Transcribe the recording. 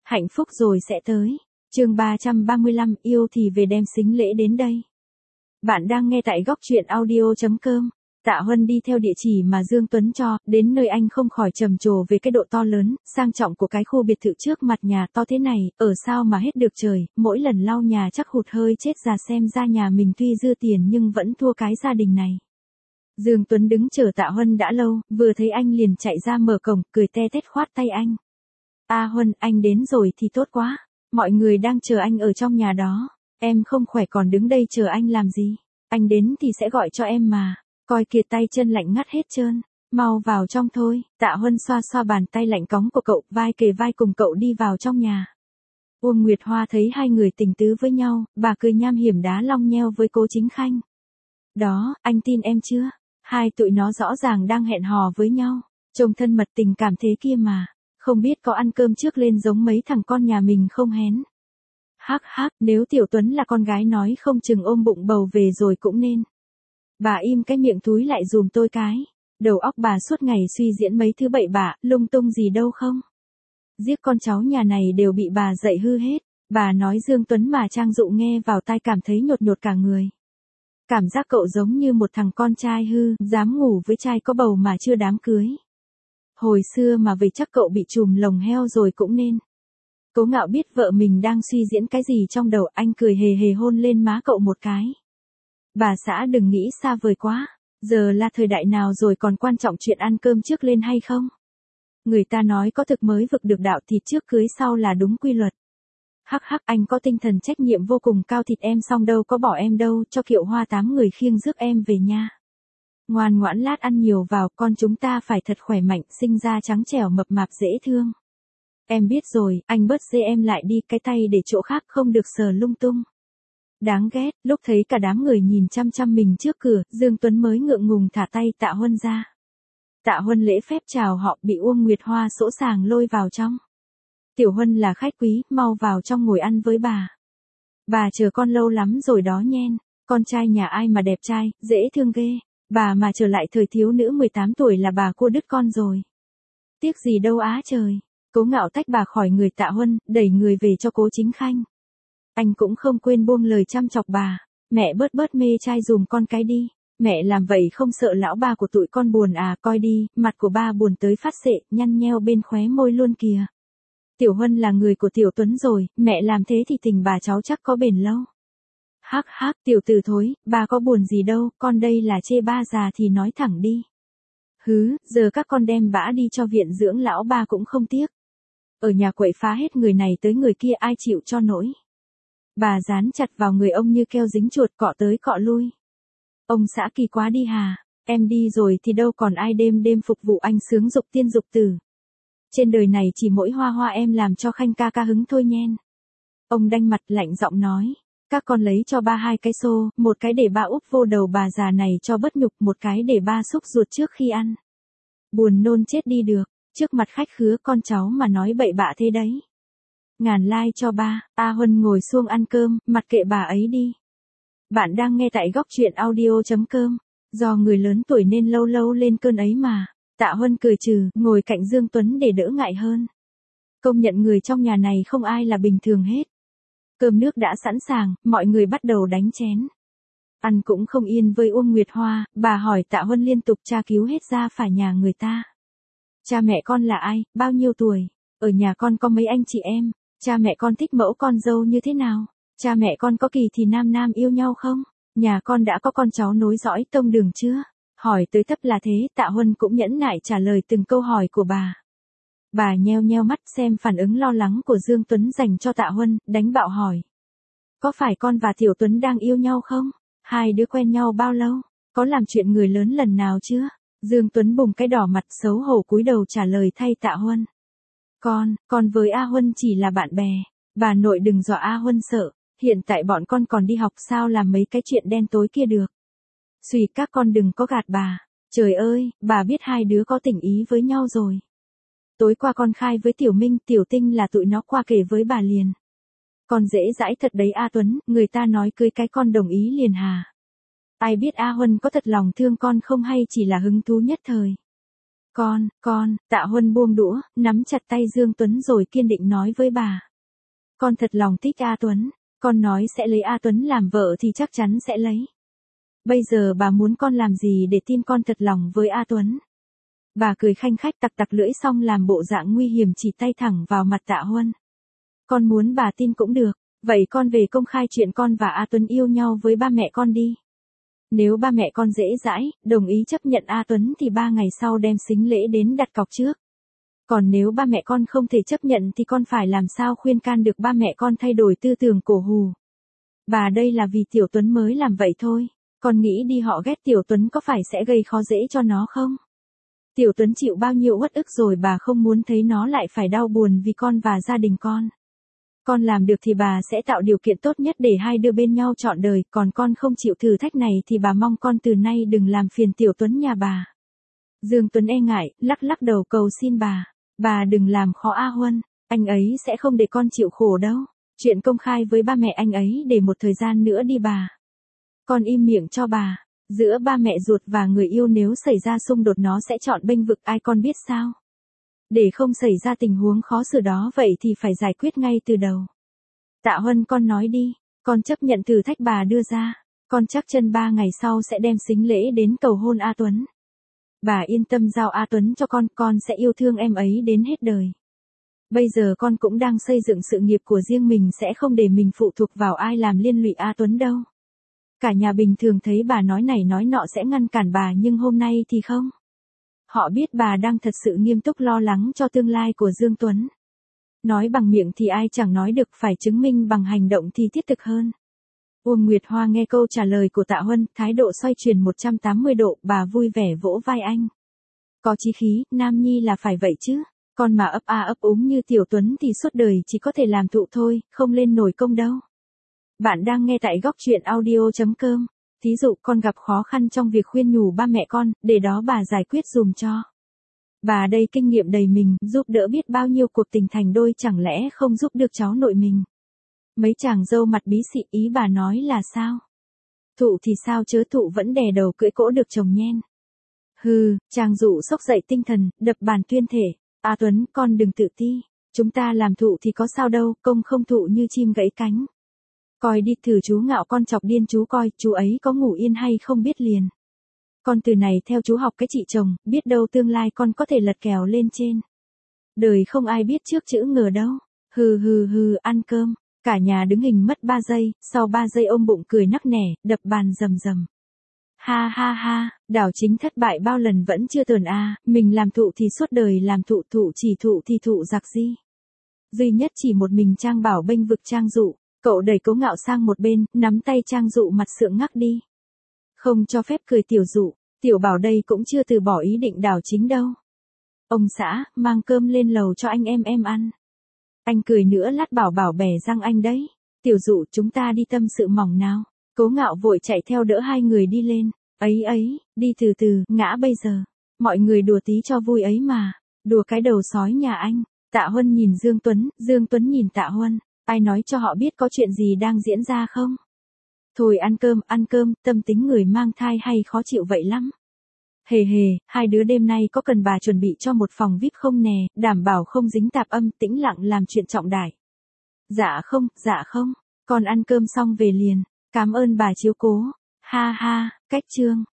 Hạnh phúc rồi sẽ tới. Chương 335, yêu thì về đem sính lễ đến đây. Bạn đang nghe tại góc truyện audio.com. Tạ Huân đi theo địa chỉ mà Dương Tuấn cho, đến nơi anh không khỏi trầm trồ về cái độ to lớn, sang trọng của cái khu biệt thự trước mặt nhà to thế này, ở sao mà hết được trời, mỗi lần lau nhà chắc hụt hơi chết già, xem ra nhà mình tuy dư tiền nhưng vẫn thua cái gia đình này. Dương Tuấn đứng chờ Tạ Huân đã lâu, vừa thấy anh liền chạy ra mở cổng, cười te tét khoát tay anh. Huân, anh đến rồi thì tốt quá, mọi người đang chờ anh ở trong nhà đó, em không khỏe còn đứng đây chờ anh làm gì, anh đến thì sẽ gọi cho em mà. Coi kìa tay chân lạnh ngắt hết trơn, mau vào trong thôi. Tạ Huân xoa xoa bàn tay lạnh cóng của cậu, vai kề vai cùng cậu đi vào trong nhà. Uông Nguyệt Hoa thấy hai người tình tứ với nhau, bà cười nham hiểm đá long nheo với Cố Chính Khanh. Đó, anh tin em chưa? Hai tụi nó rõ ràng đang hẹn hò với nhau, trông thân mật tình cảm thế kia mà, không biết có ăn cơm trước lên giống mấy thằng con nhà mình không hén. Hắc hắc, nếu Tiểu Tuấn là con gái nói không chừng ôm bụng bầu về rồi cũng nên. Bà im cái miệng túi lại dùm tôi cái. Đầu óc bà suốt ngày suy diễn mấy thứ bậy bạ, lung tung gì đâu không. Giết con cháu nhà này đều bị bà dạy hư hết. Bà nói Dương Tuấn mà Trang Dụ nghe vào tai cảm thấy nhột nhột cả người. Cảm giác cậu giống như một thằng con trai hư, dám ngủ với trai có bầu mà chưa đám cưới. Hồi xưa mà về chắc cậu bị trùm lồng heo rồi cũng nên. Cố Ngạo biết vợ mình đang suy diễn cái gì trong đầu, anh cười hề hề hôn lên má cậu một cái. Bà xã đừng nghĩ xa vời quá, giờ là thời đại nào rồi còn quan trọng chuyện ăn cơm trước lên hay không? Người ta nói có thực mới vực được đạo, thịt trước cưới sau là đúng quy luật. Hắc hắc, anh có tinh thần trách nhiệm vô cùng cao, thịt em xong đâu có bỏ em đâu, cho Kiệu Hoa 8 người khiêng rước em về nha. Ngoan ngoãn lát ăn nhiều vào, con chúng ta phải thật khỏe mạnh, sinh ra trắng trẻo mập mạp dễ thương. Em biết rồi, anh bớt dê em lại đi, cái tay để chỗ khác không được sờ lung tung. Đáng ghét, lúc thấy cả đám người nhìn chăm chăm mình trước cửa, Dương Tuấn mới ngượng ngùng thả tay Tạ Huân ra. Tạ Huân lễ phép chào họ, bị Uông Nguyệt Hoa sỗ sàng lôi vào trong. Tiểu Huân là khách quý, mau vào trong ngồi ăn với bà. Bà chờ con lâu lắm rồi đó nhen, con trai nhà ai mà đẹp trai, dễ thương ghê. Bà mà trở lại thời thiếu nữ 18 tuổi là bà cua đứt con rồi. Tiếc gì đâu á trời. Cố Ngạo tách bà khỏi người Tạ Huân, đẩy người về cho Cố Chính Khanh. Anh cũng không quên buông lời chăm chọc bà. Mẹ bớt mê trai dùm con cái đi. Mẹ làm vậy không sợ lão ba của tụi con buồn à, coi đi, mặt của ba buồn tới phát xệ, nhăn nheo bên khóe môi luôn kìa. Tiểu Huân là người của Tiểu Tuấn rồi, mẹ làm thế thì tình bà cháu chắc có bền lâu. Hắc hắc, tiểu tử thối, bà có buồn gì đâu, con đây là chê ba già thì nói thẳng đi. Hứ, giờ các con đem bả đi cho viện dưỡng lão ba cũng không tiếc. Ở nhà quậy phá hết người này tới người kia, ai chịu cho nổi. Bà dán chặt vào người ông như keo dính chuột, cọ tới cọ lui. Ông xã kỳ quá đi hà, em đi rồi thì đâu còn ai đêm đêm phục vụ anh sướng dục tiên dục tử. Trên đời này chỉ mỗi Hoa Hoa em làm cho Khanh ca ca hứng thôi nhen. Ông đanh mặt lạnh giọng nói, các con lấy cho ba 2 cái xô, một cái để ba úp vô đầu bà già này cho bớt nhục, một cái để ba xúc ruột trước khi ăn. Buồn nôn chết đi được, trước mặt khách khứa con cháu mà nói bậy bạ thế đấy. Ngàn like cho ba. Huân ngồi xuông ăn cơm, mặc kệ bà ấy đi. Bạn đang nghe tại góc truyện audio.com. Do người lớn tuổi nên lâu lâu lên cơn ấy mà. Tạ Huân cười trừ, ngồi cạnh Dương Tuấn để đỡ ngại hơn. Công nhận người trong nhà này không ai là bình thường hết. Cơm nước đã sẵn sàng, mọi người bắt đầu đánh chén. Ăn cũng không yên với Uông Nguyệt Hoa, bà hỏi Tạ Huân liên tục tra cứu hết ra phải nhà người ta. Cha mẹ con là ai, bao nhiêu tuổi, ở nhà con có mấy anh chị em, cha mẹ con thích mẫu con dâu như thế nào, cha mẹ con có kỳ thì nam nam yêu nhau không, nhà con đã có con cháu nối dõi tông đường chưa. Hỏi tới thấp là thế, Tạ Huân cũng nhẫn nại trả lời từng câu hỏi của bà. Bà nheo nheo mắt xem phản ứng lo lắng của Dương Tuấn dành cho Tạ Huân, đánh bạo hỏi. Có phải con và Tiểu Tuấn đang yêu nhau không? Hai đứa quen nhau bao lâu? Có làm chuyện người lớn lần nào chưa? Dương Tuấn bùng cái đỏ mặt xấu hổ cúi đầu trả lời thay Tạ Huân. Con với Huân chỉ là bạn bè. Bà nội đừng dọa Huân sợ, hiện tại bọn con còn đi học sao làm mấy cái chuyện đen tối kia được. Suy các con đừng có gạt bà. Trời ơi, bà biết hai đứa có tình ý với nhau rồi. Tối qua con khai với Tiểu Minh, Tiểu Tinh là tụi nó qua kể với bà liền. Con dễ dãi thật đấy Tuấn, người ta nói cưới cái con đồng ý liền hà. Ai biết Huân có thật lòng thương con không hay chỉ là hứng thú nhất thời. Tạ Huân buông đũa, nắm chặt tay Dương Tuấn rồi kiên định nói với bà. Con thật lòng thích A Tuấn, con nói sẽ lấy A Tuấn làm vợ thì chắc chắn sẽ lấy. Bây giờ bà muốn con làm gì để tin con thật lòng với A Tuấn? Bà cười khanh khách tặc tặc lưỡi xong làm bộ dạng nguy hiểm chỉ tay thẳng vào mặt Tạ Huân. Con muốn bà tin cũng được, vậy con về công khai chuyện con và A Tuấn yêu nhau với ba mẹ con đi. Nếu ba mẹ con dễ dãi, đồng ý chấp nhận A Tuấn thì 3 ngày sau đem sính lễ đến đặt cọc trước. Còn nếu ba mẹ con không thể chấp nhận thì con phải làm sao khuyên can được ba mẹ con thay đổi tư tưởng cổ hù. Bà đây là vì Tiểu Tuấn mới làm vậy thôi, con nghĩ đi họ ghét Tiểu Tuấn có phải sẽ gây khó dễ cho nó không? Tiểu Tuấn chịu bao nhiêu uất ức rồi bà không muốn thấy nó lại phải đau buồn vì con và gia đình con. Con làm được thì bà sẽ tạo điều kiện tốt nhất để hai đứa bên nhau trọn đời, còn con không chịu thử thách này thì bà mong con từ nay đừng làm phiền Tiểu Tuấn nhà bà. Dương Tuấn e ngại, lắc lắc đầu cầu xin bà đừng làm khó A Huân, anh ấy sẽ không để con chịu khổ đâu. Chuyện công khai với ba mẹ anh ấy để một thời gian nữa đi bà. Con im miệng cho bà, giữa ba mẹ ruột và người yêu nếu xảy ra xung đột nó sẽ chọn bênh vực ai con biết sao. Để không xảy ra tình huống khó xử đó vậy thì phải giải quyết ngay từ đầu. Tạ Huân con nói đi, con chấp nhận thử thách bà đưa ra, con chắc chân 3 ngày sau sẽ đem sính lễ đến cầu hôn A Tuấn. Bà yên tâm giao A Tuấn cho con sẽ yêu thương em ấy đến hết đời. Bây giờ con cũng đang xây dựng sự nghiệp của riêng mình sẽ không để mình phụ thuộc vào ai làm liên lụy A Tuấn đâu. Cả nhà bình thường thấy bà nói này nói nọ sẽ ngăn cản bà nhưng hôm nay thì không. Họ biết bà đang thật sự nghiêm túc lo lắng cho tương lai của Dương Tuấn. Nói bằng miệng thì ai chẳng nói được, phải chứng minh bằng hành động thì thiết thực hơn. Uông Nguyệt Hoa nghe câu trả lời của Tạ Huân, thái độ xoay chuyển 180 độ, bà vui vẻ vỗ vai anh. Có chí khí, nam nhi là phải vậy chứ, con mà ấp a ấp úng như Tiểu Tuấn thì suốt đời chỉ có thể làm thụ thôi, không lên nổi công đâu. Bạn đang nghe tại góc truyện audio.com. Thí dụ con gặp khó khăn trong việc khuyên nhủ ba mẹ con, để đó bà giải quyết dùm cho. Bà đây kinh nghiệm đầy mình, giúp đỡ biết bao nhiêu cuộc tình thành đôi chẳng lẽ không giúp được cháu nội mình. Mấy chàng dâu mặt bí xị ý bà nói là sao? Thụ thì sao chớ thụ vẫn đè đầu cưỡi cỗ được chồng nhen. Hừ, chàng dụ sốc dậy tinh thần, đập bàn tuyên thể. A Tuấn con đừng tự ti, chúng ta làm thụ thì có sao đâu, công không thụ như chim gãy cánh. Coi đi thử chú Ngạo con chọc điên chú coi, chú ấy có ngủ yên hay không biết liền. Con từ này theo chú học cái chị chồng, biết đâu tương lai con có thể lật kèo lên trên. Đời không ai biết trước chữ ngờ đâu. Hừ, ăn cơm. Cả nhà đứng hình mất 3 giây, sau 3 giây ôm bụng cười nắc nẻ, đập bàn rầm rầm. Ha, Đảo Chính thất bại bao lần vẫn chưa tờn a, mình làm thụ thì suốt đời làm thụ, thụ chỉ thụ thì thụ giặc gì. Duy nhất chỉ một mình Trang Bảo bênh vực Trang Dụ, cậu đẩy Cố Ngạo sang một bên, nắm tay Trang Dụ mặt sượng ngắc đi. Không cho phép cười Tiểu Dụ, Tiểu Bảo đây cũng chưa từ bỏ ý định Đảo Chính đâu. Ông xã, mang cơm lên lầu cho anh em ăn. Anh cười nữa lát Bảo bẻ răng anh đấy. Tiểu Dụ chúng ta đi tâm sự mỏng nào. Cố Ngạo vội chạy theo đỡ hai người đi lên. Ấy, đi từ từ, ngã bây giờ. Mọi người đùa tí cho vui ấy mà. Đùa cái đầu sói nhà anh. Tạ Huân nhìn Dương Tuấn nhìn Tạ Huân. Ai nói cho họ biết có chuyện gì đang diễn ra không? Thôi ăn cơm, tâm tính người mang thai hay khó chịu vậy lắm. Hề, hai đứa đêm nay có cần bà chuẩn bị cho một phòng VIP không nè, đảm bảo không dính tạp âm, tĩnh lặng làm chuyện trọng đại. Dạ không, con ăn cơm xong về liền, cảm ơn bà chiếu cố. Ha, cách chương.